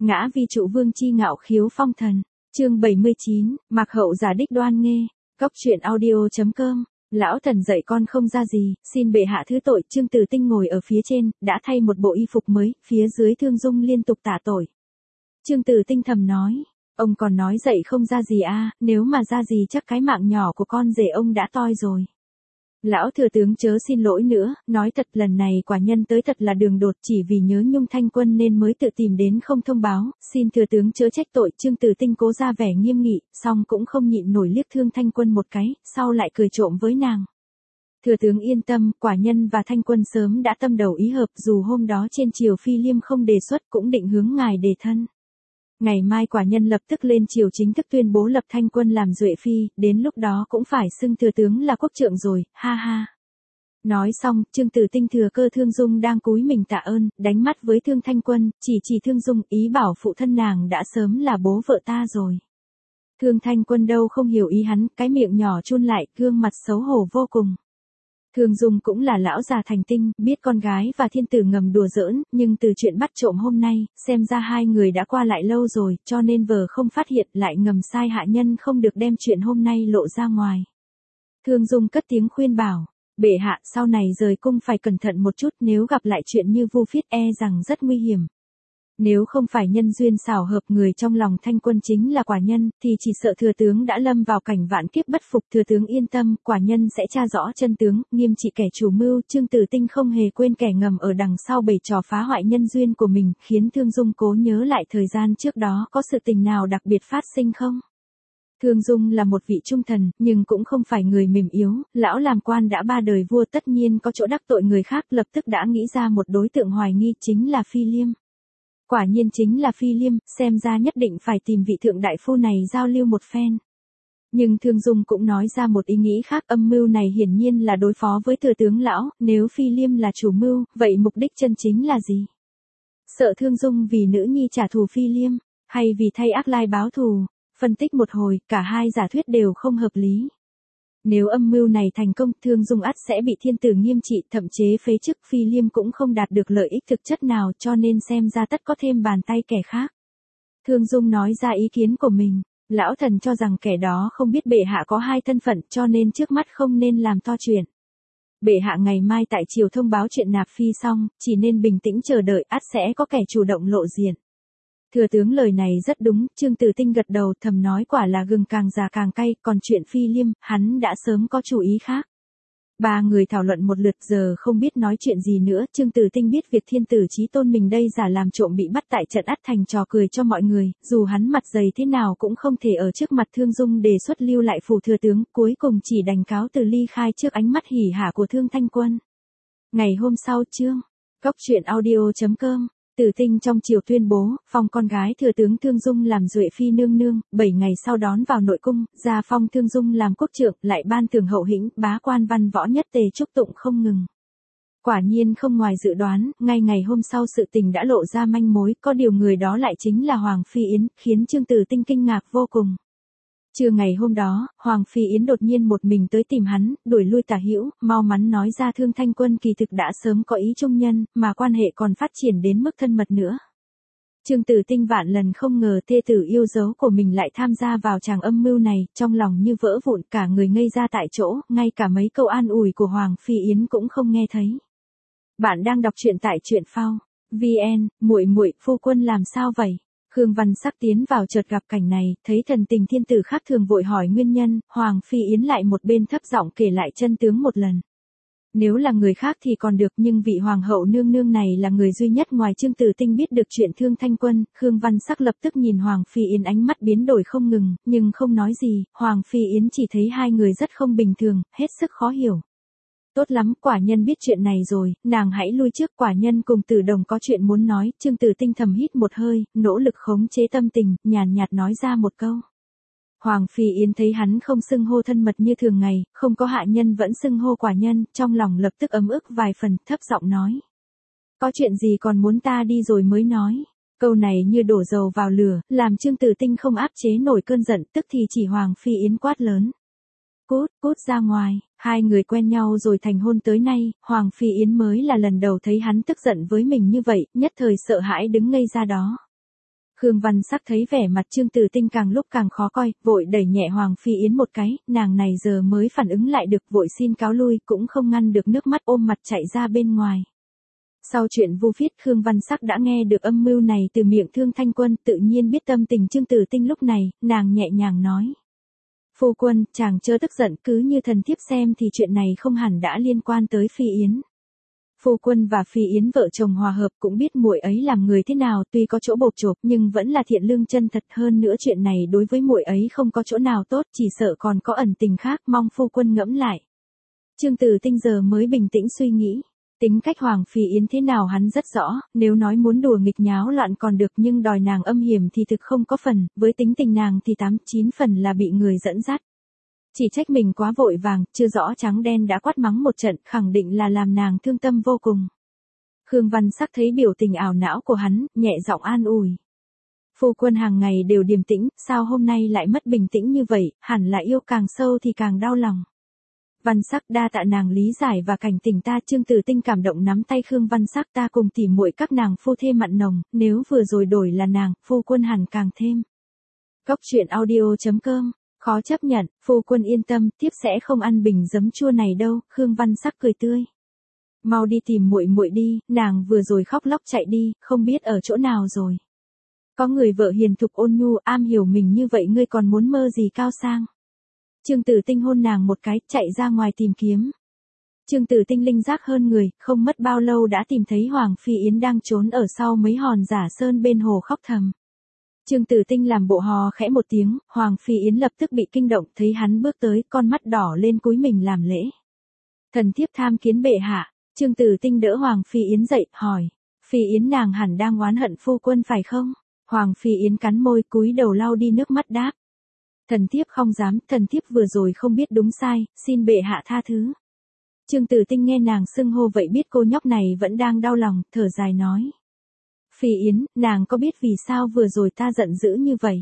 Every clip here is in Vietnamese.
Ngã vi trụ vương chi ngạo khiếu phong thần. Chương 79, Mạc Hậu giả đích đoan nghê. Cốc truyện audio.com. Lão thần dạy con không ra gì, xin bệ hạ thứ tội. Trương Tử Tinh ngồi ở phía trên, đã thay một bộ y phục mới, phía dưới Thương Dung liên tục tả tội. Trương Tử Tinh thầm nói, ông còn nói dạy không ra gì à, nếu mà ra gì chắc cái mạng nhỏ của con rể ông đã toi rồi. Lão thừa tướng chớ xin lỗi nữa, nói thật lần này quả nhân tới thật là đường đột, chỉ vì nhớ nhung Thanh Quân nên mới tự tìm đến không thông báo, xin thừa tướng chớ trách tội. Trương Tử Tinh cố ra vẻ nghiêm nghị, song cũng không nhịn nổi liếc Thương Thanh Quân một cái, sau lại cười trộm với nàng. Thừa tướng yên tâm, quả nhân và Thanh Quân sớm đã tâm đầu ý hợp, dù hôm đó trên triều Phi Liêm không đề xuất cũng định hướng ngài đề thân. Ngày mai quả nhân lập tức lên triều chính thức tuyên bố lập Thanh Quân làm duệ phi, đến lúc đó cũng phải xưng thừa tướng là quốc trượng rồi, ha ha. Nói xong, Trương Tử Tinh thừa cơ Thương Dung đang cúi mình tạ ơn, đánh mắt với Thương Thanh Quân, chỉ Thương Dung, ý bảo phụ thân nàng đã sớm là bố vợ ta rồi. Thương Thanh Quân đâu không hiểu ý hắn, cái miệng nhỏ chun lại, gương mặt xấu hổ vô cùng. Thương Dung cũng là lão già thành tinh, biết con gái và thiên tử ngầm đùa giỡn, nhưng từ chuyện bắt trộm hôm nay, xem ra hai người đã qua lại lâu rồi, cho nên vờ không phát hiện, lại ngầm sai hạ nhân không được đem chuyện hôm nay lộ ra ngoài. Thương Dung cất tiếng khuyên bảo, bệ hạ sau này rời cung phải cẩn thận một chút, nếu gặp lại chuyện như Vu Phiết e rằng rất nguy hiểm. Nếu không phải nhân duyên xảo hợp người trong lòng Thanh Quân chính là quả nhân, thì chỉ sợ thừa tướng đã lâm vào cảnh vạn kiếp bất phục. Thừa tướng yên tâm, quả nhân sẽ tra rõ chân tướng, nghiêm trị kẻ chủ mưu. Trương Tử Tinh không hề quên kẻ ngầm ở đằng sau bày trò phá hoại nhân duyên của mình, khiến Thương Dung cố nhớ lại thời gian trước đó có sự tình nào đặc biệt phát sinh không. Thương Dung là một vị trung thần, nhưng cũng không phải người mềm yếu, lão làm quan đã 3 đời vua tất nhiên có chỗ đắc tội người khác, lập tức đã nghĩ ra một đối tượng hoài nghi, chính là Phi Liêm. Quả nhiên chính là Phi Liêm, xem ra nhất định phải tìm vị thượng đại phu này giao lưu một phen. Nhưng Thương Dung cũng nói ra một ý nghĩ khác, âm mưu này hiển nhiên là đối phó với thừa tướng lão, nếu Phi Liêm là chủ mưu, vậy mục đích chân chính là gì? Sợ Thương Dung vì nữ nhi trả thù Phi Liêm, hay vì thay ác lai báo thù? Phân tích một hồi, cả hai giả thuyết đều không hợp lý. Nếu âm mưu này thành công, Thương Dung ắt sẽ bị thiên tử nghiêm trị, thậm chế phế chức. Phi Liêm cũng không đạt được lợi ích thực chất nào, cho nên xem ra tất có thêm bàn tay kẻ khác. Thương Dung nói ra ý kiến của mình, lão thần cho rằng kẻ đó không biết bệ hạ có 2 thân phận, cho nên trước mắt không nên làm to chuyện. Bệ hạ ngày mai tại triều thông báo chuyện nạp phi xong, chỉ nên bình tĩnh chờ đợi, ắt sẽ có kẻ chủ động lộ diện. Thừa tướng lời này rất đúng, Trương Tử Tinh gật đầu thầm nói quả là gừng càng già càng cay, còn chuyện Phi Liêm, hắn đã sớm có chủ ý khác. 3 người thảo luận một lượt giờ không biết nói chuyện gì nữa, Trương Tử Tinh biết việc thiên tử chí tôn mình đây giả làm trộm bị bắt tại trận ắt thành trò cười cho mọi người, dù hắn mặt dày thế nào cũng không thể ở trước mặt Thương Dung đề xuất lưu lại phủ thừa tướng, cuối cùng chỉ đành cáo từ ly khai trước ánh mắt hỉ hả của Thương Thanh Quân. Ngày hôm sau chương, Cốc truyện audio.com. Tử Tinh trong triều tuyên bố, phong con gái thừa tướng Thương Dung làm duệ phi nương nương, 7 ngày sau đón vào nội cung, ra phong Thương Dung làm quốc trượng, lại ban thưởng hậu hĩnh, bá quan văn võ nhất tề chúc tụng không ngừng. Quả nhiên không ngoài dự đoán, ngay ngày hôm sau sự tình đã lộ ra manh mối, có điều người đó lại chính là Hoàng Phi Yến, khiến Trương Tử Tinh kinh ngạc vô cùng. Trưa ngày hôm đó, Hoàng Phi Yến đột nhiên một mình tới tìm hắn, đuổi lui tả hữu, mau mắn nói ra Thương Thanh Quân kỳ thực đã sớm có ý trung nhân, mà quan hệ còn phát triển đến mức thân mật nữa. Trương Tử Tinh vạn lần không ngờ thê tử yêu dấu của mình lại tham gia vào tràng âm mưu này, trong lòng như vỡ vụn, cả người ngây ra tại chỗ, ngay cả mấy câu an ủi của Hoàng Phi Yến cũng không nghe thấy. Bạn đang đọc truyện tại truyện phao VN, muội phu quân làm sao vậy? Khương Văn Sắc tiến vào chợt gặp cảnh này, thấy thần tình thiên tử khác thường vội hỏi nguyên nhân, Hoàng Phi Yến lại một bên thấp giọng kể lại chân tướng một lần. Nếu là người khác thì còn được, nhưng vị hoàng hậu nương nương này là người duy nhất ngoài Trương Tử Tinh biết được chuyện Thương Thanh Quân. Khương Văn Sắc lập tức nhìn Hoàng Phi Yến, ánh mắt biến đổi không ngừng, nhưng không nói gì. Hoàng Phi Yến chỉ thấy hai người rất không bình thường, hết sức khó hiểu. Tốt lắm, quả nhân biết chuyện này rồi, nàng hãy lui trước. Quả nhân cùng Tử Đồng có chuyện muốn nói. Trương Tử Tinh thầm hít một hơi, nỗ lực khống chế tâm tình, nhàn nhạt nói ra một câu. Hoàng Phi Yến thấy hắn không xưng hô thân mật như thường ngày, không có hạ nhân vẫn xưng hô quả nhân, trong lòng lập tức ấm ức vài phần, thấp giọng nói. Có chuyện gì còn muốn ta đi rồi mới nói. Câu này như đổ dầu vào lửa, làm Trương Tử Tinh không áp chế nổi cơn giận, tức thì chỉ Hoàng Phi Yến quát lớn. Cút ra ngoài. Hai người quen nhau rồi thành hôn tới nay, Hoàng Phi Yến mới là lần đầu thấy hắn tức giận với mình như vậy, nhất thời sợ hãi đứng ngây ra đó. Khương Văn Sắc thấy vẻ mặt Trương Tử Tinh càng lúc càng khó coi, vội đẩy nhẹ Hoàng Phi Yến một cái, nàng này giờ mới phản ứng lại được, vội xin cáo lui, cũng không ngăn được nước mắt ôm mặt chạy ra bên ngoài. Sau chuyện vu phiết, Khương Văn Sắc đã nghe được âm mưu này từ miệng Thương Thanh Quân, tự nhiên biết tâm tình Trương Tử Tinh lúc này, nàng nhẹ nhàng nói. Phu quân, chàng chớ tức giận, cứ như thần thiếp xem thì chuyện này không hẳn đã liên quan tới Phi Yến. Phu quân và Phi Yến vợ chồng hòa hợp, cũng biết muội ấy làm người thế nào, tuy có chỗ bộp chộp nhưng vẫn là thiện lương chân thật, hơn nữa chuyện này đối với muội ấy không có chỗ nào tốt, chỉ sợ còn có ẩn tình khác, mong phu quân ngẫm lại. Trương Tử Tinh giờ mới bình tĩnh suy nghĩ. Tính cách Hoàng Phi Yến thế nào hắn rất rõ, nếu nói muốn đùa nghịch nháo loạn còn được, nhưng đòi nàng âm hiểm thì thực không có phần, với tính tình nàng thì 8-9 phần là bị người dẫn dắt. Chỉ trách mình quá vội vàng, chưa rõ trắng đen đã quát mắng một trận, khẳng định là làm nàng thương tâm vô cùng. Khương Văn Sắc thấy biểu tình ảo não của hắn, nhẹ giọng an ủi. Phu quân hàng ngày đều điềm tĩnh, sao hôm nay lại mất bình tĩnh như vậy, hẳn là yêu càng sâu thì càng đau lòng. Văn Sắc đa tạ nàng lý giải và cảnh tỉnh ta. Trương Tử Tinh cảm động nắm tay Khương Văn Sắc, ta cùng tỉ muội các nàng phu thê mặn nồng, nếu vừa rồi đổi là nàng, phu quân hẳn càng thêm. Cốc truyện audio.com, khó chấp nhận, phu quân yên tâm, tiếp sẽ không ăn bình giấm chua này đâu. Khương Văn Sắc cười tươi. Mau đi tìm muội muội đi, nàng vừa rồi khóc lóc chạy đi, không biết ở chỗ nào rồi. Có người vợ hiền thục ôn nhu, am hiểu mình như vậy ngươi còn muốn mơ gì cao sang. Trương Tử Tinh hôn nàng một cái, chạy ra ngoài tìm kiếm. Trương Tử Tinh linh giác hơn người, không mất bao lâu đã tìm thấy Hoàng Phi Yến đang trốn ở sau mấy hòn giả sơn bên hồ khóc thầm. Trương Tử Tinh làm bộ hò khẽ một tiếng, Hoàng Phi Yến lập tức bị kinh động, thấy hắn bước tới, con mắt đỏ lên cúi mình làm lễ. Thần thiếp tham kiến bệ hạ. Trương Tử Tinh đỡ Hoàng Phi Yến dậy, hỏi. Phi Yến nàng hẳn đang oán hận phu quân phải không? Hoàng Phi Yến cắn môi, cúi đầu lau đi nước mắt đáp. Thần thiếp không dám, thần thiếp vừa rồi không biết đúng sai, xin bệ hạ tha thứ. Trương Tử Tinh nghe nàng xưng hô vậy biết cô nhóc này vẫn đang đau lòng, thở dài nói. Phi Yến, nàng có biết vì sao vừa rồi ta giận dữ như vậy?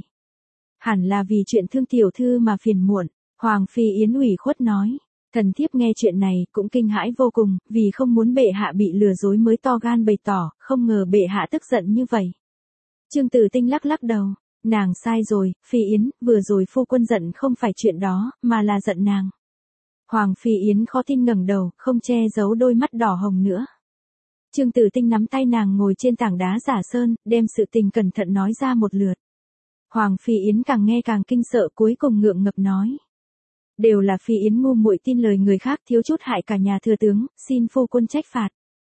Hẳn là vì chuyện Thương tiểu thư mà phiền muộn. Hoàng Phi Yến ủy khuất nói. Thần thiếp nghe chuyện này cũng kinh hãi vô cùng, vì không muốn bệ hạ bị lừa dối mới to gan bày tỏ, không ngờ bệ hạ tức giận như vậy. Trương Tử Tinh lắc lắc đầu. Nàng sai rồi, Phi Yến, vừa rồi phu quân giận không phải chuyện đó, mà là giận nàng. Hoàng Phi Yến khó tin ngẩng đầu, không che giấu đôi mắt đỏ hồng nữa. Trương Tử Tinh nắm tay nàng ngồi trên tảng đá giả sơn, đem sự tình cẩn thận nói ra một lượt. Hoàng Phi Yến càng nghe càng kinh sợ, cuối cùng ngượng ngập nói. Đều là Phi Yến ngu muội tin lời người khác, thiếu chút hại cả nhà thừa tướng, xin phu quân trách phạt.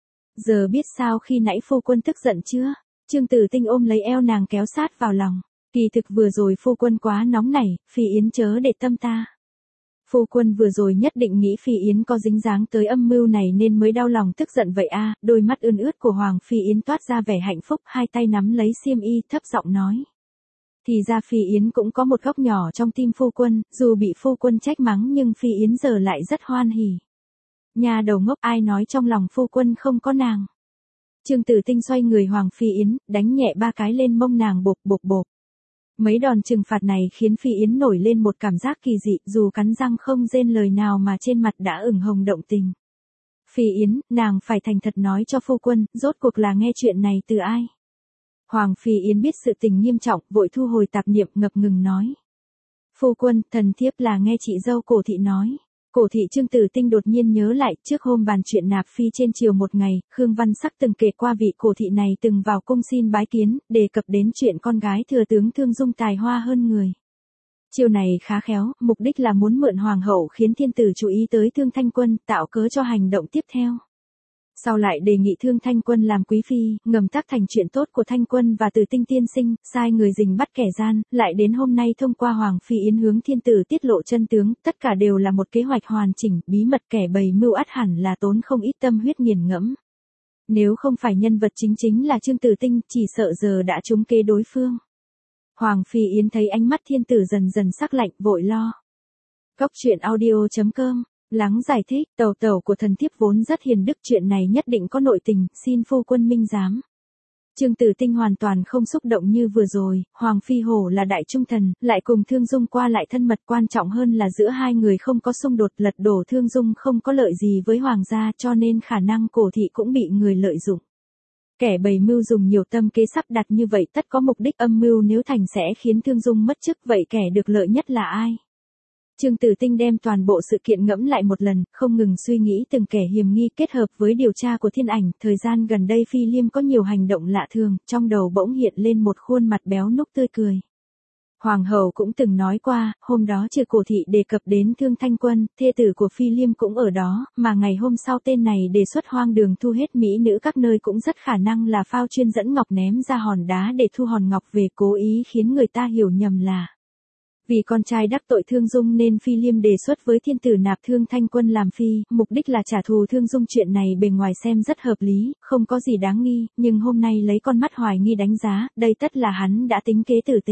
Giờ biết sao khi nãy phu quân tức giận chưa? Trương Tử Tinh ôm lấy eo nàng kéo sát vào lòng. Kỳ thực vừa rồi phu quân quá nóng nảy, Phi Yến chớ để tâm ta. Phu quân vừa rồi nhất định nghĩ Phi Yến có dính dáng tới âm mưu này nên mới đau lòng tức giận vậy a. Đôi mắt ươn ướt của Hoàng Phi Yến toát ra vẻ hạnh phúc, hai tay nắm lấy xiêm y, thấp giọng nói. Thì ra Phi Yến cũng có một góc nhỏ trong tim phu quân, dù bị phu quân trách mắng nhưng Phi Yến giờ lại rất hoan hỉ. Nhà đầu ngốc, ai nói trong lòng phu quân không có nàng. Trương Tử Tinh xoay người Hoàng Phi Yến, đánh nhẹ 3 cái lên mông nàng bộp bộp bộp. Mấy đòn trừng phạt này khiến Phi Yến nổi lên một cảm giác kỳ dị, dù cắn răng không rên lời nào mà trên mặt đã ửng hồng động tình. Phi Yến, nàng phải thành thật nói cho phu quân, rốt cuộc là nghe chuyện này từ ai? Hoàng Phi Yến biết sự tình nghiêm trọng, vội thu hồi tạp niệm, ngập ngừng nói. Phu quân, thần thiếp là nghe chị dâu Cổ thị nói. Cổ thị. Trương Tử Tinh đột nhiên nhớ lại, trước hôm bàn chuyện nạp phi trên triều một ngày, Khương Văn Sắc từng kể qua vị Cổ thị này từng vào cung xin bái kiến, đề cập đến chuyện con gái thừa tướng Thương Dung tài hoa hơn người. Chiều này khá khéo, mục đích là muốn mượn hoàng hậu khiến thiên tử chú ý tới Thương Thanh Quân, tạo cớ cho hành động tiếp theo. Sau lại đề nghị Thương Thanh Quân làm quý phi, ngầm tác thành chuyện tốt của Thanh Quân và Tử Tinh tiên sinh, sai người rình bắt kẻ gian, lại đến hôm nay thông qua Hoàng Phi Yến hướng thiên tử tiết lộ chân tướng, tất cả đều là một kế hoạch hoàn chỉnh, bí mật kẻ bày mưu ắt hẳn là tốn không ít tâm huyết nghiền ngẫm. Nếu không phải nhân vật chính là Trương Tử Tinh, chỉ sợ giờ đã trúng kế đối phương. Hoàng Phi Yến thấy ánh mắt thiên tử dần dần sắc lạnh, vội lo. Cốc truyện audio.com, lắng giải thích, tẩu của thần thiếp vốn rất hiền đức, chuyện này nhất định có nội tình, xin phu quân minh giám. Trương Tử Tinh hoàn toàn không xúc động như vừa rồi, Hoàng Phi Hổ là đại trung thần, lại cùng Thương Dung qua lại thân mật, quan trọng hơn là giữa hai người không có xung đột, lật đổ Thương Dung không có lợi gì với Hoàng gia, cho nên khả năng Cổ thị cũng bị người lợi dụng. Kẻ bày mưu dùng nhiều tâm kế sắp đặt như vậy tất có mục đích âm mưu, nếu thành sẽ khiến Thương Dung mất chức, vậy kẻ được lợi nhất là ai? Trương Tử Tinh đem toàn bộ sự kiện ngẫm lại một lần, không ngừng suy nghĩ từng kẻ hiềm nghi kết hợp với điều tra của Thiên Ảnh. Thời gian gần đây Phi Liêm có nhiều hành động lạ thường, trong đầu bỗng hiện lên một khuôn mặt béo núc tươi cười. Hoàng hậu cũng từng nói qua, hôm đó trừ Cổ thị đề cập đến Thương Thanh Quân, thê tử của Phi Liêm cũng ở đó, mà ngày hôm sau tên này đề xuất hoang đường thu hết mỹ nữ các nơi, cũng rất khả năng là phao chuyên dẫn ngọc ném ra hòn đá để thu hòn ngọc về, cố ý khiến người ta hiểu nhầm là vì con trai đắc tội Thương Dung nên Phi Liêm đề xuất với thiên tử nạp Thương Thanh Quân làm phi, mục đích là trả thù Thương Dung. Chuyện này bề ngoài xem rất hợp lý, không có gì đáng nghi, nhưng hôm nay lấy con mắt hoài nghi đánh giá, đây tất là hắn đã tính kế tử tế.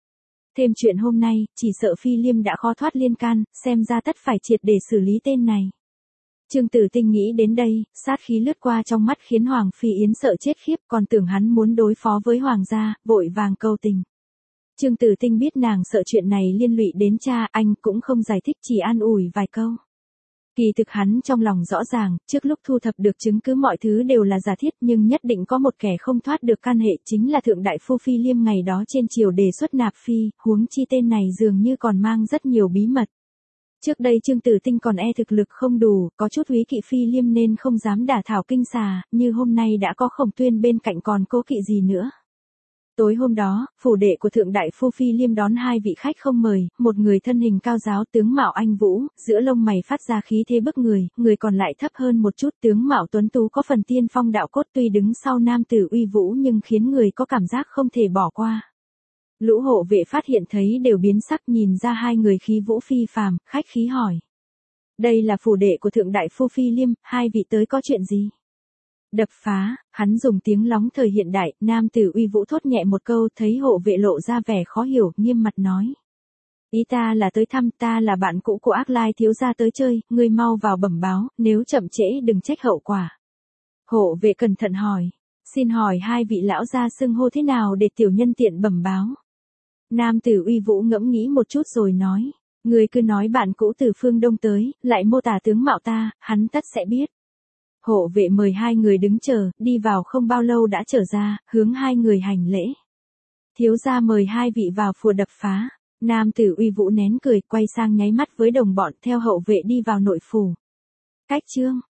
Thêm chuyện hôm nay, chỉ sợ Phi Liêm đã khó thoát liên can, xem ra tất phải triệt để xử lý tên này. Trương Tử Tinh nghĩ đến đây, sát khí lướt qua trong mắt khiến Hoàng Phi Yến sợ chết khiếp, còn tưởng hắn muốn đối phó với Hoàng gia, vội vàng cầu tình. Trương Tử Tinh biết nàng sợ chuyện này liên lụy đến cha, anh cũng không giải thích, chỉ an ủi vài câu. Kỳ thực hắn trong lòng rõ ràng, trước lúc thu thập được chứng cứ mọi thứ đều là giả thiết, nhưng nhất định có một kẻ không thoát được can hệ, chính là thượng đại phu Phi Liêm ngày đó trên triều đề xuất nạp phi, huống chi tên này dường như còn mang rất nhiều bí mật. Trước đây Trương Tử Tinh còn thực lực không đủ, có chút úy kỵ Phi Liêm nên không dám đả thảo kinh xà, như hôm nay đã có Khổng Tuyên bên cạnh còn cố kỵ gì nữa. Tối hôm đó, phủ đệ của thượng đại phu Phi Liêm đón hai vị khách không mời, một người thân hình cao giáo tướng mạo anh vũ, giữa lông mày phát ra khí thế bức người còn lại thấp hơn một chút, tướng mạo tuấn tú có phần tiên phong đạo cốt, tuy đứng sau nam tử uy vũ nhưng khiến người có cảm giác không thể bỏ qua. Lũ hộ vệ phát hiện thấy đều biến sắc, nhìn ra hai người khí vũ phi phàm, khách khí hỏi. Đây là phủ đệ của thượng đại phu Phi Liêm, hai vị tới có chuyện gì? Đập phá, hắn dùng tiếng lóng thời hiện đại, nam tử uy vũ thốt nhẹ một câu, thấy hộ vệ lộ ra vẻ khó hiểu, nghiêm mặt nói. Ý ta là tới thăm, ta là bạn cũ của Ác Lai thiếu gia tới chơi, ngươi mau vào bẩm báo, nếu chậm trễ đừng trách hậu quả. Hộ vệ cẩn thận hỏi, xin hỏi hai vị lão gia xưng hô thế nào để tiểu nhân tiện bẩm báo. Nam tử uy vũ ngẫm nghĩ một chút rồi nói, ngươi cứ nói bạn cũ từ phương Đông tới, lại mô tả tướng mạo ta, hắn tất sẽ biết. Hộ vệ mời hai người đứng chờ, đi vào không bao lâu đã trở ra, hướng hai người hành lễ. Thiếu gia mời hai vị vào phùa đập phá. Nam tử uy vũ nén cười, quay sang nháy mắt với đồng bọn, theo hậu vệ đi vào nội phủ. Cách chương